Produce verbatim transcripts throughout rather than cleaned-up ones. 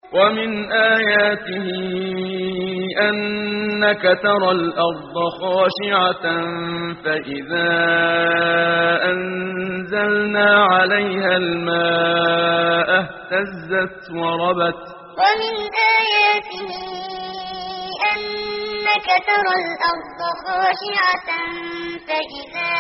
ومن آياته أنك ترى الأرض خاشعة فإذا أنزلنا عليها الماء اهتزت وربت. ومن آياته أنك ترى الأرض خاشعة فإذا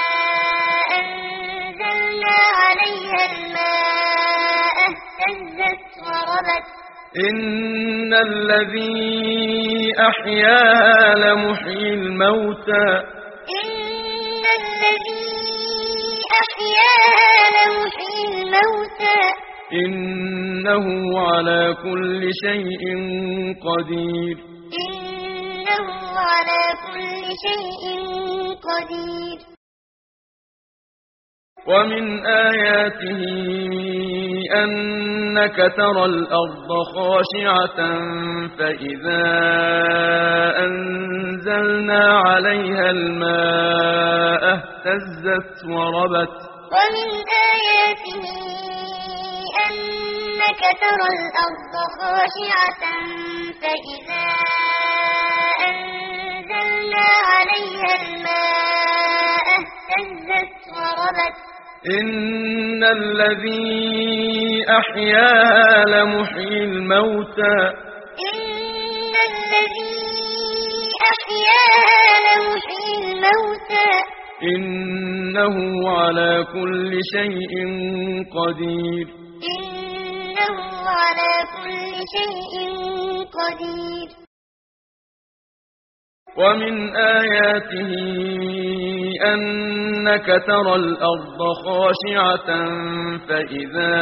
أنزلنا عليها الماء اهتزت وربت. إن الذي أحياها لمحيي الموتى. إن الذي أحياها لمحيي الموتى. إنه على كل شيء قدير. إنه على كل شيء قدير. ومن آياته أنك ترى الأرض خاشعة فإذا أنزلنا عليها الماء اهتزت وربت. ومن آياته أنك ترى الأرض خاشعة فإذا أنزلنا عليها الماء اهتزت وربت. إن الذي أحياها لمحيي الموتى. إن الذي أحياها لمحيي الموتى. إنه على كل شيء قدير. إنه على كل شيء قدير. ومن آياته أنك ترى الأرض خاشعة فإذا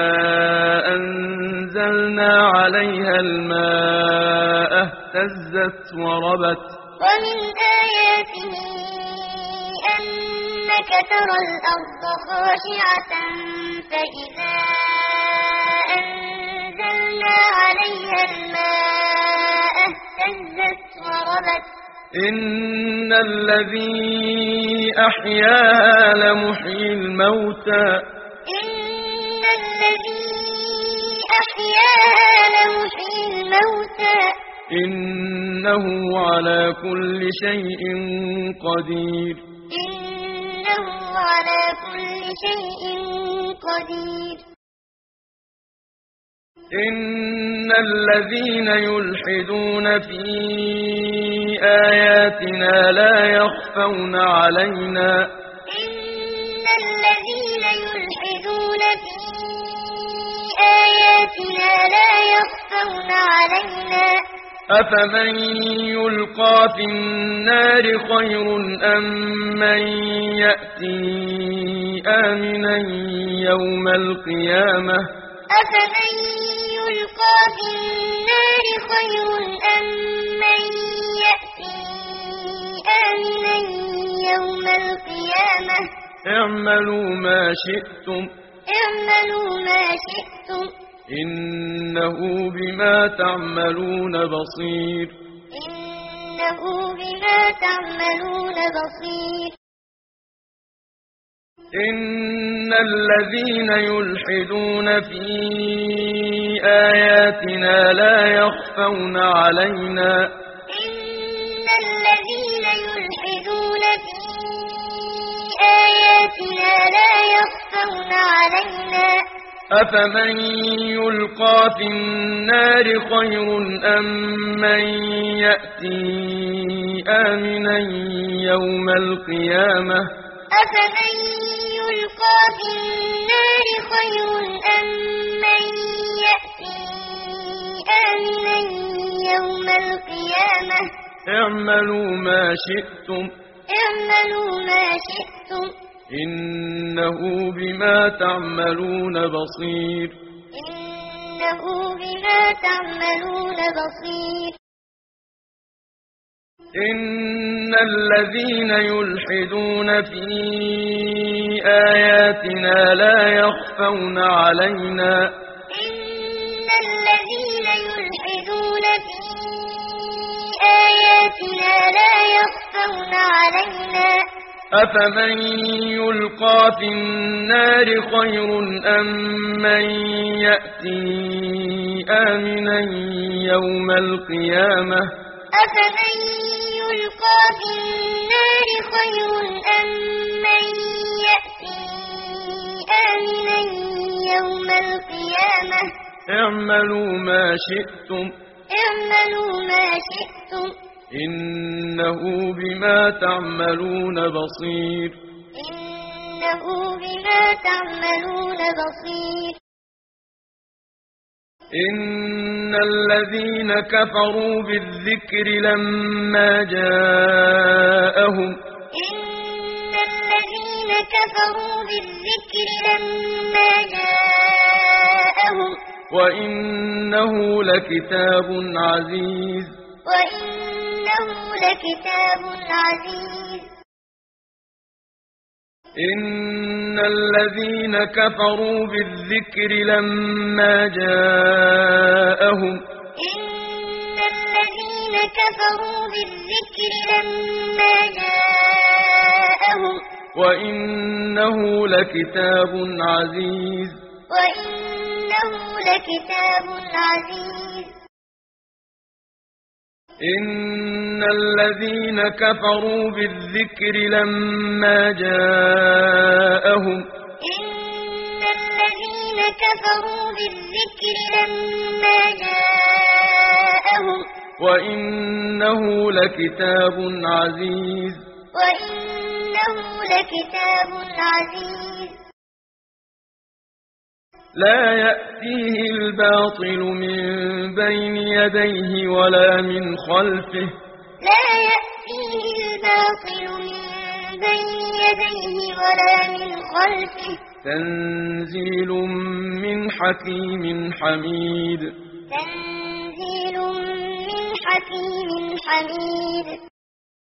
أنزلنا عليها الماء اهتزت وربت. ومن آياته أنك ترى الأرض خاشعة فإذا أنزلنا عليها الماء اهتزت وربت. إن الذي أحياها لمحيي الموتى. إن الذي أحياها لمحيي الموتى. إنه على كل شيء قدير. إنه على كل شيء قدير. إن الذين يلحدون في آياتنا لا يخفون علينا. إن الذين يلحدون في آياتنا لا يخفون علينا. أفمن يلقى في النار خير أم من يأتي آمنا يوم القيامة. أفمن يلقى في النار خير أم من يأتي آمنا يوم القيامة. اعملوا ما شئتم. اعملوا ما شئتم. إنه بما تعملون بصير. إنه بما تعملون بصير. إن الذين يلحدون في آياتنا لا يخفون علينا. إن الذين يلحدون في آياتنا لا يخفون علينا. أفمن يلقى في النار خير أم من يأتي آمنا يوم القيامة. أفمن يلقى في النار خير أم من يأتي آمنا يوم القيامة. اعملوا ما شئتم. اعملوا ما شئتم. إنه بما تعملون بصير. إنه بما تعملون بصير. إن الذين يلحدون في آياتنا لا يخفون علينا. إن الذين يلحدون في آياتنا لا يخفون علينا. أفمن يلقى في النار خير أم من يأتي آمنا يوم القيامة أفمن يلقى في النار خير أم من يأتي آمنا يوم القيامة اعملوا ما شئتم اعملوا ما شئتم إنه بما تعملون بصير إنه بما تعملون بصير إن الذين كفروا بالذكر لما جاءهم إن الذين كفروا بالذكر لما جاءهم وإنه لكتاب عزيز وإنه لكتاب عزيز إن الذين كفروا بالذكر لما جاءهم إن الذين كفروا بالذكر لما جاءهم وإنه لكتاب عزيز وإنه لكتاب عزيز إن الذين كفروا بالذكر لما جاءهم إن الذين كفروا بالذكر لما جاءهم وإنه لكتاب عزيز وإنه لكتاب عزيز لا يأتيه الباطل من بين يديه ولا من خلفه لا يأتيه الباطل من بين يديه ولا من خلفه تنزيل من حكيم حميد تنزيل من حكيم حميد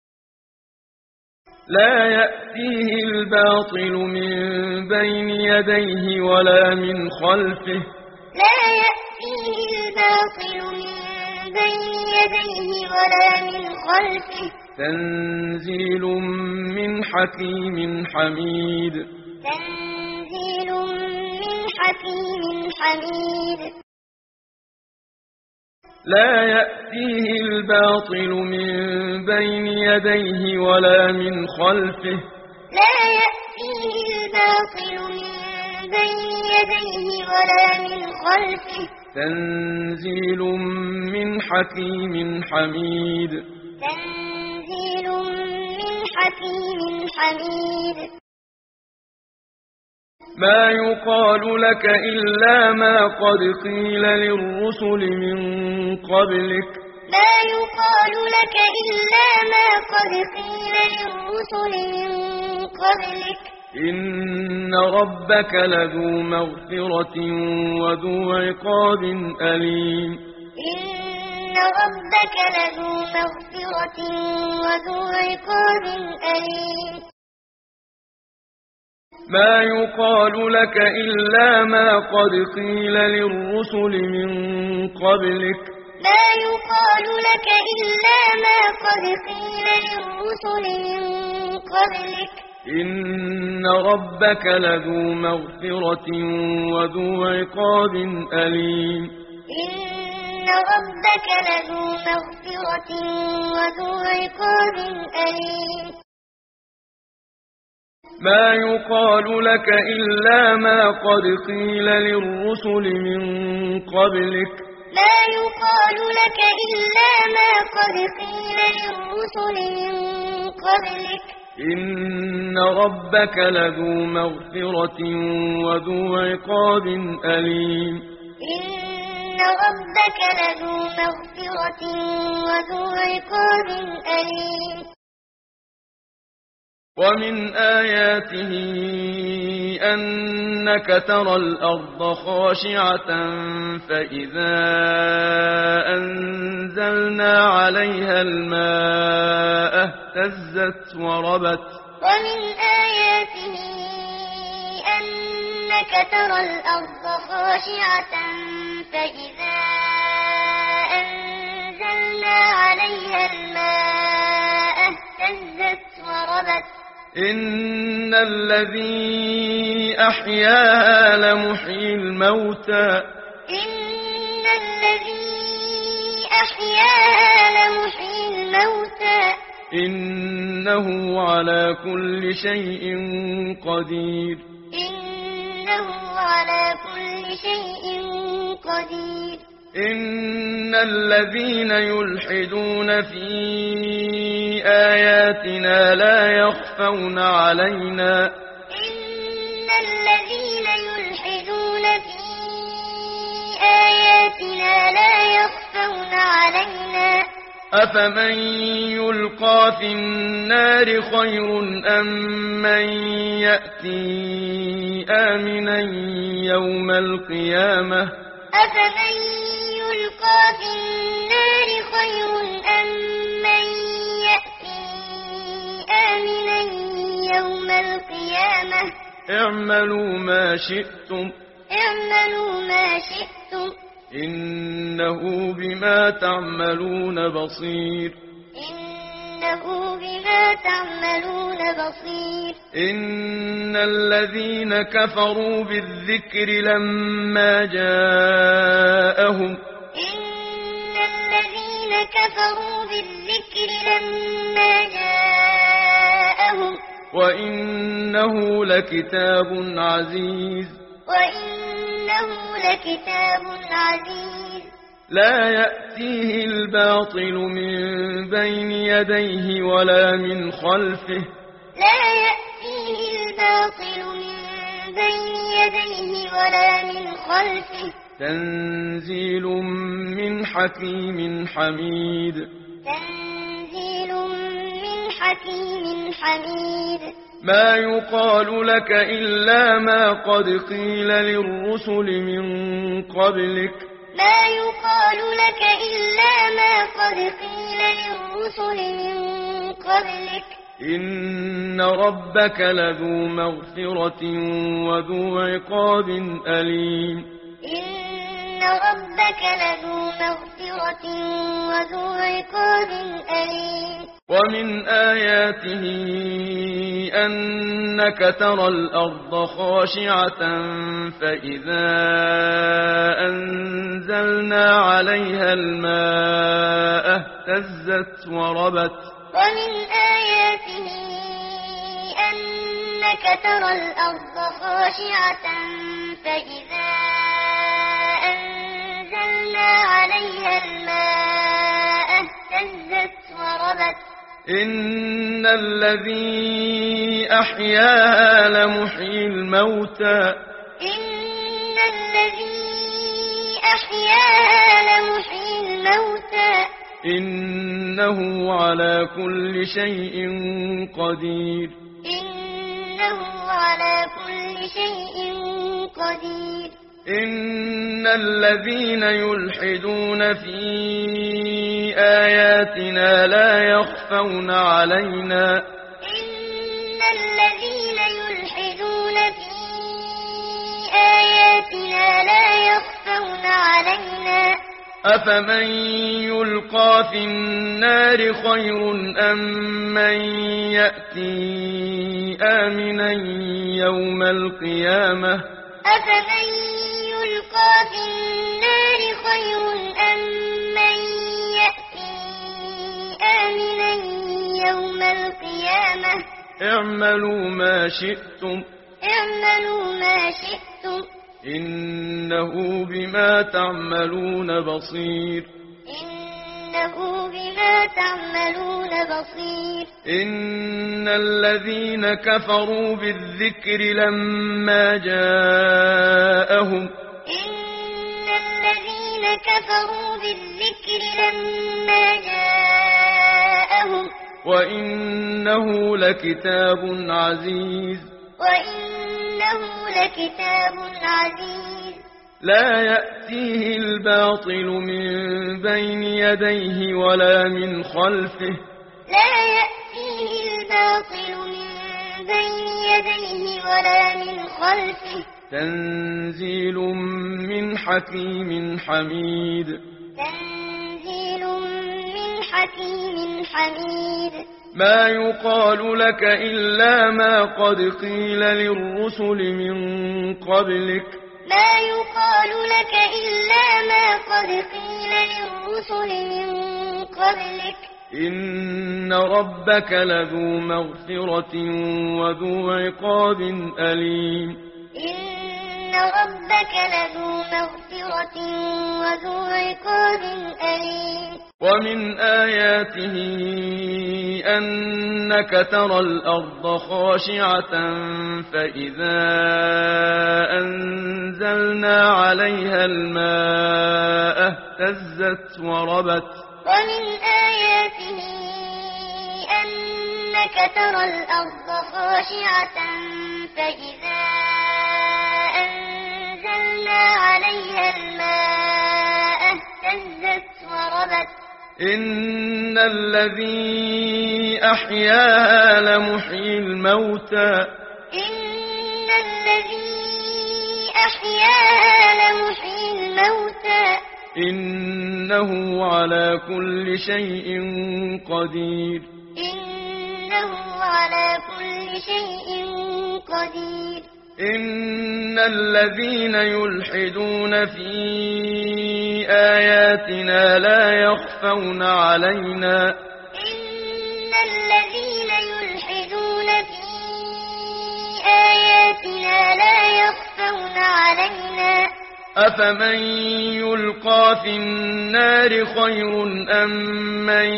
لا يأتيه الباطل من بين يديه ولا من خلفه لا يأتيه الباطل من بين يديه ولا من خلفه تنزيل من حكيم حميد تنزيل من حكيم حميد لا يأتيه الباطل من بين يديه ولا من خلفه لا يأتيه الباطل من بين يديه ولا من خلفه تنزيل من حكيم حميد تنزيل من حكيم حميد ما يقال لك إلا ما قد قيل للرسل من قبلك ما يقال لك إلا ما قد قيل للرسل من قبلك إن ربك لذو مغفرة وذو عقاب أليم إن ربك لذو مغفرة وذو عقاب أليم ما يقال لك إلا ما قد قيل للرسل من قبلك ما يقال لك إلا ما قد قيل للرسل من قبلك إن ربك لذو مغفرة وذو عقاب أليم إن ربك لذو مغفرة وذو عقاب أليم ما يقال لك إلا ما قد قيل للرسل من قبلك ما يقال لك إلا ما قد قيل للرسل من قبلك إن ربك لذو مغفرة وذو عقاب أليم إن ربك لذو مغفرة وذو عقاب أليم ومن آياته أنك ترى الأرض خاشعة فإذا أنزلنا عليها الماء اهتزت وربت ومن آياته أنك ترى الأرض خاشعة فإذا أنزلنا عليها الماء اهتزت وربت إن الذي أحياها لمحيي الموتى إن الذي أحياها لمحيي الموتى إنه على كل شيء قدير إنه على كل شيء قدير إن الذين يلحدون في آياتنا لا يخفون علينا إن الذين يلحدون في آياتنا لا يخفون علينا أفمن يلقى في النار خير أم من يأتي آمنا يوم القيامة أفمن يلقى في النار خير أم من يأتي آمنا يوم القيامة اعملوا ما شئتم اعملوا ما شئتم إنه بما تعملون بصير إنه بما تعملون بصير إن الذين كفروا بالذكر لما جاءهم إن الذين كفروا بالذكر لما جاءهم وإنه لكتاب عزيز وإنه لكتاب عزيز لا يأتيه الباطل من بين يديه ولا من خلفه لا يأتيه الباطل من بين يديه ولا من خلفه تنزيل من حكيم حميد تنزيل من حكيم حميد ما يقال لك إلا ما قد قيل للرسل من قبلك ما يقال لك إلا ما قد قيل للرسل من قبلك إن ربك لذو مغفرة وذو عقاب أليم إن ربك لذو مغفرة وذو عقاب أليم ومن آياته أنك ترى الأرض خاشعة فإذا أنزلنا عليها الماء اهتزت وربت ومن آياته أنك ترى الأرض خاشعة فإذا أنزلنا عليها الماء اهتزت وربت إن الذي أحياها لمحيي الموتى إن الذي أحياها لمحيي الموتى إنه على كل شيء قدير إنه على كل شيء قدير إن الذين يلحدون في آياتنا لا يخفون علينا إن الذين يلحدون في آياتنا لا يخفون علينا أفمن يلقى في النار خير أم من يأتي آمنا يوم القيامة أفمن يلقى في النار خير أم من يأتي آمنا يوم القيامة اعملوا ما شئتم اعملوا ما شئتم إنه بما تعملون بصير إنه بما تعملون بصير إن الذين كفروا بالذكر لما جاءهم إن الذين كفروا بالذكر لما جاءهم وإنه لكتاب عزيز وإنه لكتاب عزيز لا يأتيه الباطل من بين يديه ولا من خلفه لا يأتيه الباطل من بين يديه ولا من خلفه تنزيل من حكيم حميد تنزيل من حكيم حميد ما يقال لك إلا ما قد قيل للرسل من قبلك ما يقال لك إلا ما قد قيل للرسل من قبلك إن ربك لذو مغفرة وذو عقاب أليم إن ربك لذو مغفرة وذو عقاب أليم ومن آياته أنك ترى الأرض خاشعة فإذا أنزلنا عليها الماء اهتزت وربت ومن آياته أنك ترى الأرض خاشعة فإذا أنزلنا عليها الماء اهتزت وربت إن الذي أحياها لمحيي الموتى إن الذي أحياها لمحيي الموتى إنه على كل شيء قدير إنه على كل شيء قدير إن الذين يلحدون في آياتنا لا يخفون علينا إن الذين يلحدون في آياتنا لا يخفون علينا أفمن يلقى في النار خير أم من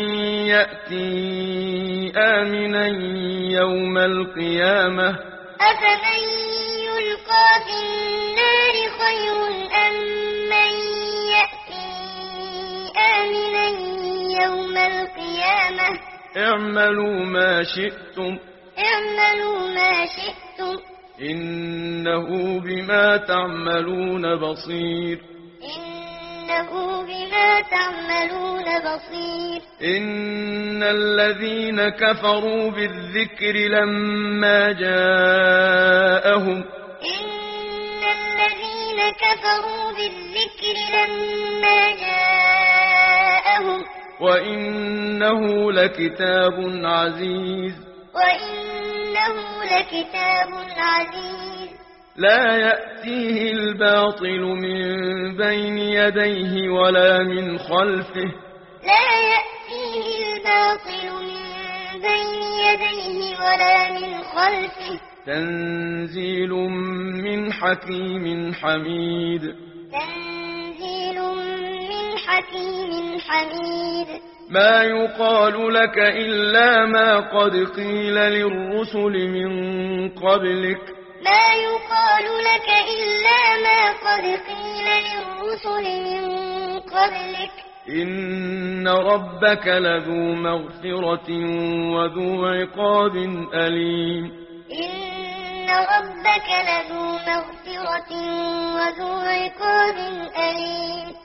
يأتي آمنا يوم القيامة أفمن يلقى في النار خير أم من يأتي آمنا يوم القيامة اعملوا ما شئتم اعملوا ما شئتم إنه بما تعملون بصير إنه بما تعملون بصير إن الذين كفروا بالذكر لما جاءهم إن الذين كفروا بالذكر لما جاءهم وإنه لكتاب عزيز وإنه لكتاب عزيز لا يأتيه الباطل من بين يديه ولا من خلفه لا يأتيه الباطل من بين يديه ولا من خلفه تنزيل من حكيم حميد تنزيل من حكيم حميد ما يقال لك إلا ما قد قيل للرسل من قبلك ما يقال لك إلا ما قد قيل للرسل من قبلك إن ربك لذو مغفرة وذو عقاب أليم إن ربك لذو مغفرة وذو عقاب أليم